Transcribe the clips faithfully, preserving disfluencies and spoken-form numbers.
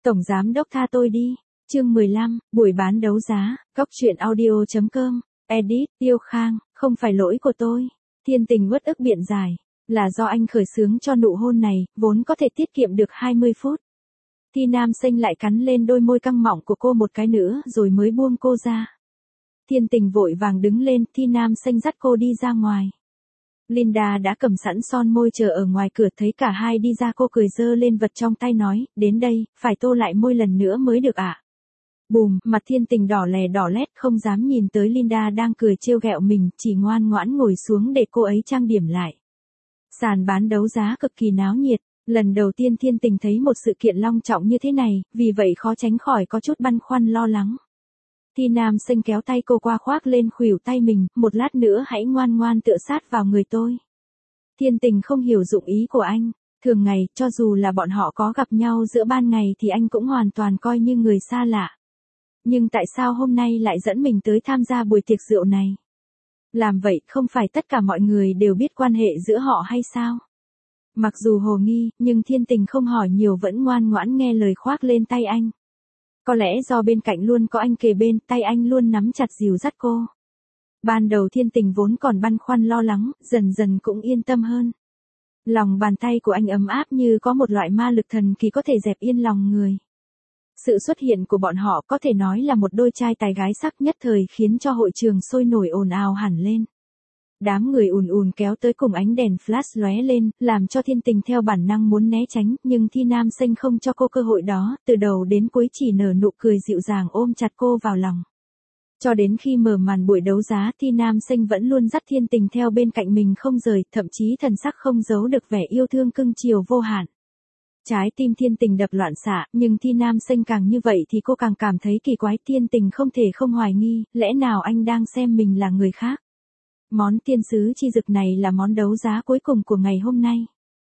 Tổng giám đốc tha tôi đi. Chương mười lăm, buổi bán đấu giá, góc truyện audio chấm com, edit, Tiêu Khang, không phải lỗi của tôi. Thiên Tình uất ức biện giải, là do anh khởi xướng cho nụ hôn này, vốn có thể tiết kiệm được hai mươi phút. Thi Nam Xanh lại cắn lên đôi môi căng mọng của cô một cái nữa rồi mới buông cô ra. Thiên Tình vội vàng đứng lên, Thi Nam Xanh dắt cô đi ra ngoài. Linda đã cầm sẵn son môi chờ ở ngoài cửa, thấy cả hai đi ra cô cười giơ lên vật trong tay nói, đến đây, phải tô lại môi lần nữa mới được ạ. À? Bùm, mặt Thiên Tình đỏ lè đỏ lét không dám nhìn tới Linda đang cười trêu ghẹo mình, chỉ ngoan ngoãn ngồi xuống để cô ấy trang điểm lại. Sàn bán đấu giá cực kỳ náo nhiệt, lần đầu tiên Thiên Tình thấy một sự kiện long trọng như thế này, vì vậy khó tránh khỏi có chút băn khoăn lo lắng. Thi Nam Xanh kéo tay cô qua khoác lên khuỷu tay mình, một lát nữa hãy ngoan ngoan tựa sát vào người tôi. Thiên Tình không hiểu dụng ý của anh, thường ngày, cho dù là bọn họ có gặp nhau giữa ban ngày thì anh cũng hoàn toàn coi như người xa lạ. Nhưng tại sao hôm nay lại dẫn mình tới tham gia buổi tiệc rượu này? Làm vậy không phải tất cả mọi người đều biết quan hệ giữa họ hay sao? Mặc dù hồ nghi, nhưng Thiên Tình không hỏi nhiều vẫn ngoan ngoãn nghe lời khoác lên tay anh. Có lẽ do bên cạnh luôn có anh kề bên, tay anh luôn nắm chặt dìu dắt cô. Ban đầu Thiên Tình vốn còn băn khoăn lo lắng, dần dần cũng yên tâm hơn. Lòng bàn tay của anh ấm áp như có một loại ma lực thần kỳ có thể dẹp yên lòng người. Sự xuất hiện của bọn họ có thể nói là một đôi trai tài gái sắc nhất thời khiến cho hội trường sôi nổi ồn ào hẳn lên. Đám người ùn ùn kéo tới cùng ánh đèn flash lóe lên, làm cho Thiên Tình theo bản năng muốn né tránh, nhưng Thi Nam Xanh không cho cô cơ hội đó, từ đầu đến cuối chỉ nở nụ cười dịu dàng ôm chặt cô vào lòng. Cho đến khi mở màn buổi đấu giá, Thi Nam Xanh vẫn luôn dắt Thiên Tình theo bên cạnh mình không rời, thậm chí thần sắc không giấu được vẻ yêu thương cưng chiều vô hạn. Trái tim Thiên Tình đập loạn xạ, nhưng Thi Nam Xanh càng như vậy thì cô càng cảm thấy kỳ quái. Thiên Tình không thể không hoài nghi, lẽ nào anh đang xem mình là người khác? Món thiên sứ chi dực này là món đấu giá cuối cùng của ngày hôm nay.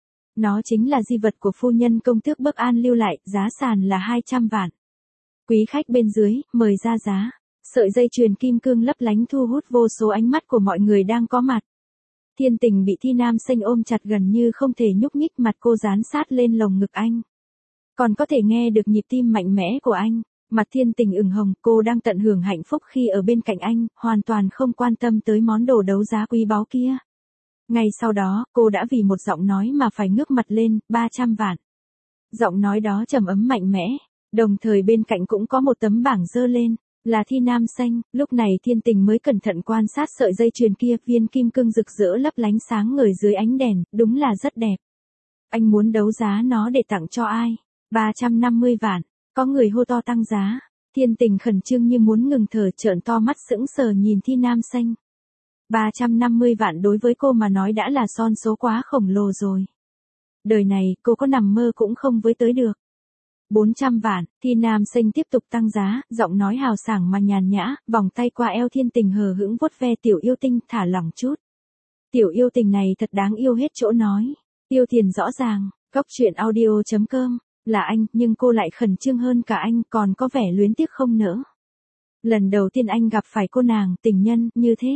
Nó chính là di vật của phu nhân công tước Bắc An lưu lại, giá sàn là hai trăm vạn. Quý khách bên dưới, mời ra giá. Sợi dây chuyền kim cương lấp lánh thu hút vô số ánh mắt của mọi người đang có mặt. Thiên Tình bị Thi Nam Xanh ôm chặt gần như không thể nhúc nhích, mặt cô dán sát lên lồng ngực anh. Còn có thể nghe được nhịp tim mạnh mẽ của anh. Mặt Thiên Tình ửng hồng, cô đang tận hưởng hạnh phúc khi ở bên cạnh anh, hoàn toàn không quan tâm tới món đồ đấu giá quý báu kia. Ngay sau đó, cô đã vì một giọng nói mà phải ngước mặt lên, ba trăm vạn. Giọng nói đó trầm ấm mạnh mẽ, đồng thời bên cạnh cũng có một tấm bảng dơ lên, là Thi Nam Xanh. Lúc này Thiên Tình mới cẩn thận quan sát sợi dây chuyền kia, viên kim cương rực rỡ lấp lánh sáng ngời dưới ánh đèn, đúng là rất đẹp. Anh muốn đấu giá nó để tặng cho ai? ba trăm năm mươi vạn. Có người hô to tăng giá. Thiên Tình khẩn trương như muốn ngừng thở, trợn to mắt sững sờ nhìn Thi Nam Xanh. ba trăm năm mươi vạn đối với cô mà nói đã là con số quá khổng lồ rồi. Đời này, cô có nằm mơ cũng không với tới được. bốn trăm vạn, Thi Nam Xanh tiếp tục tăng giá, giọng nói hào sảng mà nhàn nhã, vòng tay qua eo Thiên Tình hờ hững vuốt ve tiểu yêu tinh, thả lỏng chút. Tiểu yêu tình này thật đáng yêu hết chỗ nói. Tiêu tiền rõ ràng, góc truyện audio chấm com. Là anh, nhưng cô lại khẩn trương hơn cả anh, còn có vẻ luyến tiếc không nỡ. Lần đầu tiên anh gặp phải cô nàng, tình nhân, như thế.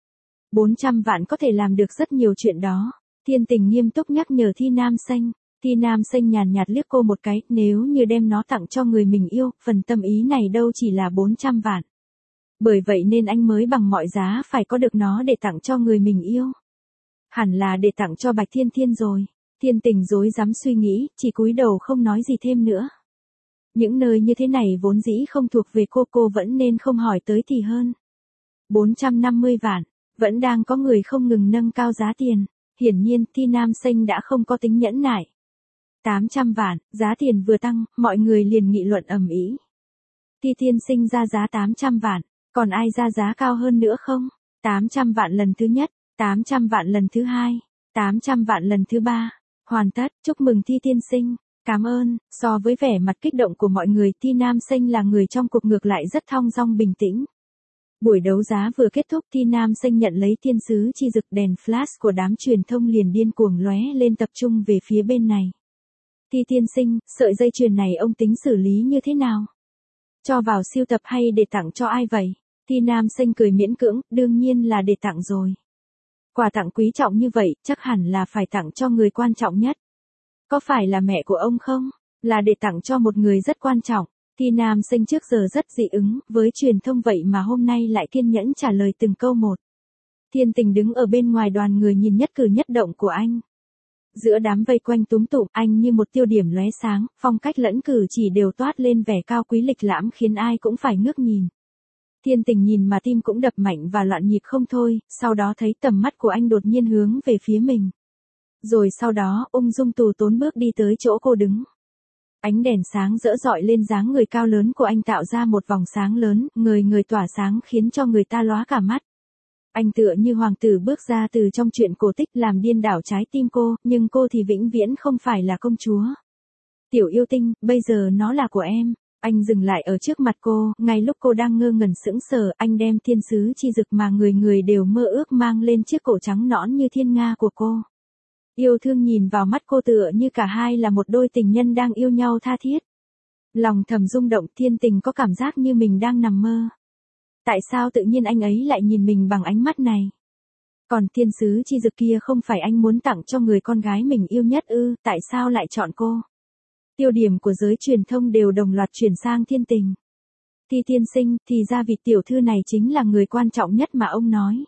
bốn trăm vạn có thể làm được rất nhiều chuyện đó. Thiên Tình nghiêm túc nhắc nhở Thi Nam Xanh. Thi Nam Xanh nhàn nhạt liếc cô một cái, nếu như đem nó tặng cho người mình yêu, phần tâm ý này đâu chỉ là bốn trăm vạn. Bởi vậy nên anh mới bằng mọi giá phải có được nó để tặng cho người mình yêu. Hẳn là để tặng cho Bạch Thiên Thiên rồi. Thiên Tình rối rắm suy nghĩ, chỉ cúi đầu không nói gì thêm nữa. Những nơi như thế này vốn dĩ không thuộc về cô, cô vẫn nên không hỏi tới thì hơn. bốn trăm năm mươi vạn, vẫn đang có người không ngừng nâng cao giá tiền. Hiển nhiên, Thi Nam Xanh đã không có tính nhẫn nại. tám trăm vạn, giá tiền vừa tăng, mọi người liền nghị luận ầm ĩ. Thi Thiên Sinh ra giá tám trăm vạn, còn ai ra giá cao hơn nữa không? tám trăm vạn lần thứ nhất, tám trăm vạn lần thứ hai, tám trăm vạn lần thứ ba. Hoàn tất, chúc mừng Thi Tiên Sinh, cảm ơn. So với vẻ mặt kích động của mọi người, Thi Nam Xanh là người trong cuộc ngược lại rất thong dong bình tĩnh. Buổi đấu giá vừa kết thúc, Thi Nam Xanh nhận lấy thiên sứ chi dực, đèn flash của đám truyền thông liền điên cuồng lóe lên tập trung về phía bên này. Thi Tiên Sinh, sợi dây chuyền này ông tính xử lý như thế nào? Cho vào sưu tập hay để tặng cho ai vậy? Thi Nam Xanh cười miễn cưỡng, đương nhiên là để tặng rồi. Quà tặng quý trọng như vậy, chắc hẳn là phải tặng cho người quan trọng nhất. Có phải là mẹ của ông không? Là để tặng cho một người rất quan trọng. Thi Nam Sinh trước giờ rất dị ứng với truyền thông vậy mà hôm nay lại kiên nhẫn trả lời từng câu một. Thiên Tình đứng ở bên ngoài đoàn người nhìn nhất cử nhất động của anh. Giữa đám vây quanh túm tụm, anh như một tiêu điểm lóe sáng, phong cách lẫn cử chỉ đều toát lên vẻ cao quý lịch lãm khiến ai cũng phải ngước nhìn. Thiên Tình nhìn mà tim cũng đập mạnh và loạn nhịp không thôi, sau đó thấy tầm mắt của anh đột nhiên hướng về phía mình. Rồi sau đó, ung dung tù tốn bước đi tới chỗ cô đứng. Ánh đèn sáng rỡ rọi lên dáng người cao lớn của anh tạo ra một vòng sáng lớn, người người tỏa sáng khiến cho người ta lóa cả mắt. Anh tựa như hoàng tử bước ra từ trong truyện cổ tích làm điên đảo trái tim cô, nhưng cô thì vĩnh viễn không phải là công chúa. Tiểu yêu tinh, bây giờ nó là của em. Anh dừng lại ở trước mặt cô, ngay lúc cô đang ngơ ngẩn sững sờ, anh đem thiên sứ chi dực mà người người đều mơ ước mang lên chiếc cổ trắng nõn như thiên nga của cô. Yêu thương nhìn vào mắt cô tựa như cả hai là một đôi tình nhân đang yêu nhau tha thiết. Lòng thầm rung động, Thiên Tình có cảm giác như mình đang nằm mơ. Tại sao tự nhiên anh ấy lại nhìn mình bằng ánh mắt này? Còn thiên sứ chi dực kia không phải anh muốn tặng cho người con gái mình yêu nhất ư, tại sao lại chọn cô? Tiêu điểm của giới truyền thông đều đồng loạt chuyển sang Thiên Tình. Thi tiên sinh, thì ra vị tiểu thư này chính là người quan trọng nhất mà ông nói.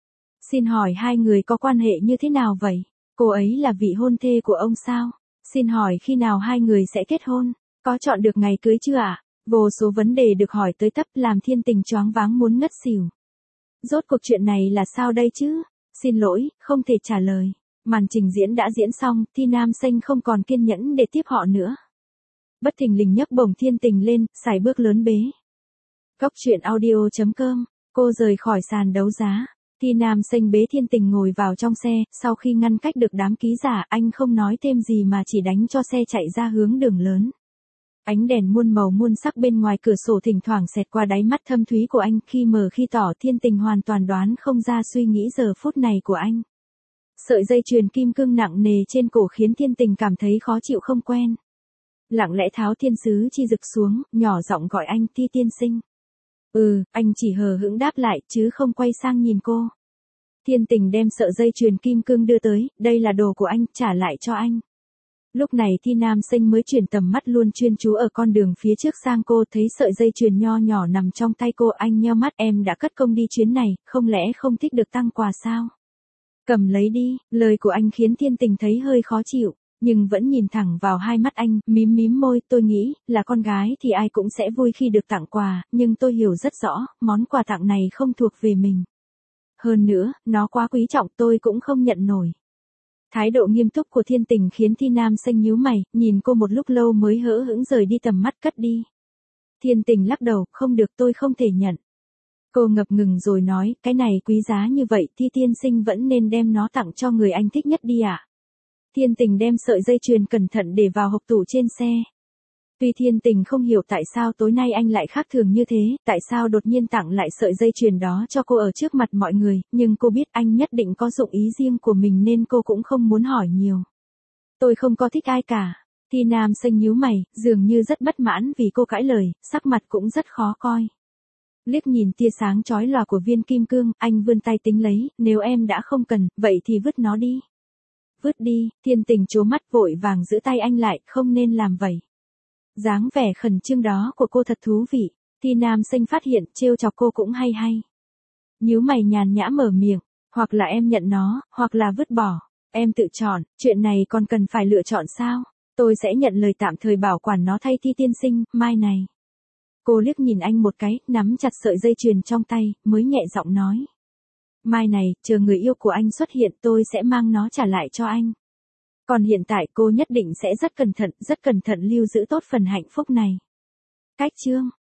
Xin hỏi hai người có quan hệ như thế nào vậy? Cô ấy là vị hôn thê của ông sao? Xin hỏi khi nào hai người sẽ kết hôn? Có chọn được ngày cưới chưa ạ? À? Vô số vấn đề được hỏi tới tấp làm Thiên Tình choáng váng muốn ngất xỉu. Rốt cuộc chuyện này là sao đây chứ? Xin lỗi, không thể trả lời. Màn trình diễn đã diễn xong, Thi Nam Sinh không còn kiên nhẫn để tiếp họ nữa. Bất thình lình nhấc bổng Thiên Tình lên, sải bước lớn bế. Cốc truyện audio chấm com, cô rời khỏi sàn đấu giá. Thi Nam Sinh bế Thiên Tình ngồi vào trong xe, sau khi ngăn cách được đám ký giả, anh không nói thêm gì mà chỉ đánh cho xe chạy ra hướng đường lớn. Ánh đèn muôn màu muôn sắc bên ngoài cửa sổ thỉnh thoảng xẹt qua đáy mắt thâm thúy của anh, khi mờ khi tỏ, Thiên Tình hoàn toàn đoán không ra suy nghĩ giờ phút này của anh. Sợi dây chuyền kim cương nặng nề trên cổ khiến Thiên Tình cảm thấy khó chịu không quen. Lặng lẽ tháo thiên sứ chi dực xuống, nhỏ giọng gọi anh, Thi tiên sinh. Ừ, anh chỉ hờ hững đáp lại, chứ không quay sang nhìn cô. Thiên Tình đem sợi dây chuyền kim cương đưa tới, đây là đồ của anh, trả lại cho anh. Lúc này Thi Nam Sinh mới chuyển tầm mắt luôn chuyên chú ở con đường phía trước sang cô, thấy sợi dây chuyền nho nhỏ nằm trong tay cô, anh nheo mắt, em đã cất công đi chuyến này, không lẽ không thích được tặng quà sao? Cầm lấy đi, lời của anh khiến Thiên Tình thấy hơi khó chịu, nhưng vẫn nhìn thẳng vào hai mắt anh, mím mím môi, tôi nghĩ, là con gái thì ai cũng sẽ vui khi được tặng quà, nhưng tôi hiểu rất rõ, món quà tặng này không thuộc về mình. Hơn nữa, nó quá quý trọng, tôi cũng không nhận nổi. Thái độ nghiêm túc của Thiên Tình khiến Thi Nam Sinh nhíu mày, nhìn cô một lúc lâu mới hỡ hững rời đi tầm mắt, cất đi. Thiên Tình lắc đầu, không được, tôi không thể nhận. Cô ngập ngừng rồi nói, cái này quý giá như vậy, Thi tiên sinh vẫn nên đem nó tặng cho người anh thích nhất đi ạ. À? Thiên Tình đem sợi dây chuyền cẩn thận để vào hộp tủ trên xe. Tuy Thiên Tình không hiểu tại sao tối nay anh lại khác thường như thế, tại sao đột nhiên tặng lại sợi dây chuyền đó cho cô ở trước mặt mọi người, nhưng cô biết anh nhất định có dụng ý riêng của mình nên cô cũng không muốn hỏi nhiều. Tôi không có thích ai cả. Thi Nam Sinh nhíu mày, dường như rất bất mãn vì cô cãi lời, sắc mặt cũng rất khó coi. Liếc nhìn tia sáng chói lòa của viên kim cương, anh vươn tay tính lấy, nếu em đã không cần, vậy thì vứt nó đi. Vứt đi, Thiên Tình trố mắt vội vàng giữ tay anh lại, không nên làm vậy. Dáng vẻ khẩn trương đó của cô thật thú vị, Thi Nam Sinh phát hiện, trêu chọc cô cũng hay hay. Nhíu mày nhàn nhã mở miệng, hoặc là em nhận nó, hoặc là vứt bỏ, em tự chọn, chuyện này còn cần phải lựa chọn sao? Tôi sẽ nhận lời tạm thời bảo quản nó thay Thi tiên sinh, mai này. Cô liếc nhìn anh một cái, nắm chặt sợi dây chuyền trong tay, mới nhẹ giọng nói. Mai này, chờ người yêu của anh xuất hiện tôi sẽ mang nó trả lại cho anh. Còn hiện tại cô nhất định sẽ rất cẩn thận, rất cẩn thận lưu giữ tốt phần hạnh phúc này. Cách chương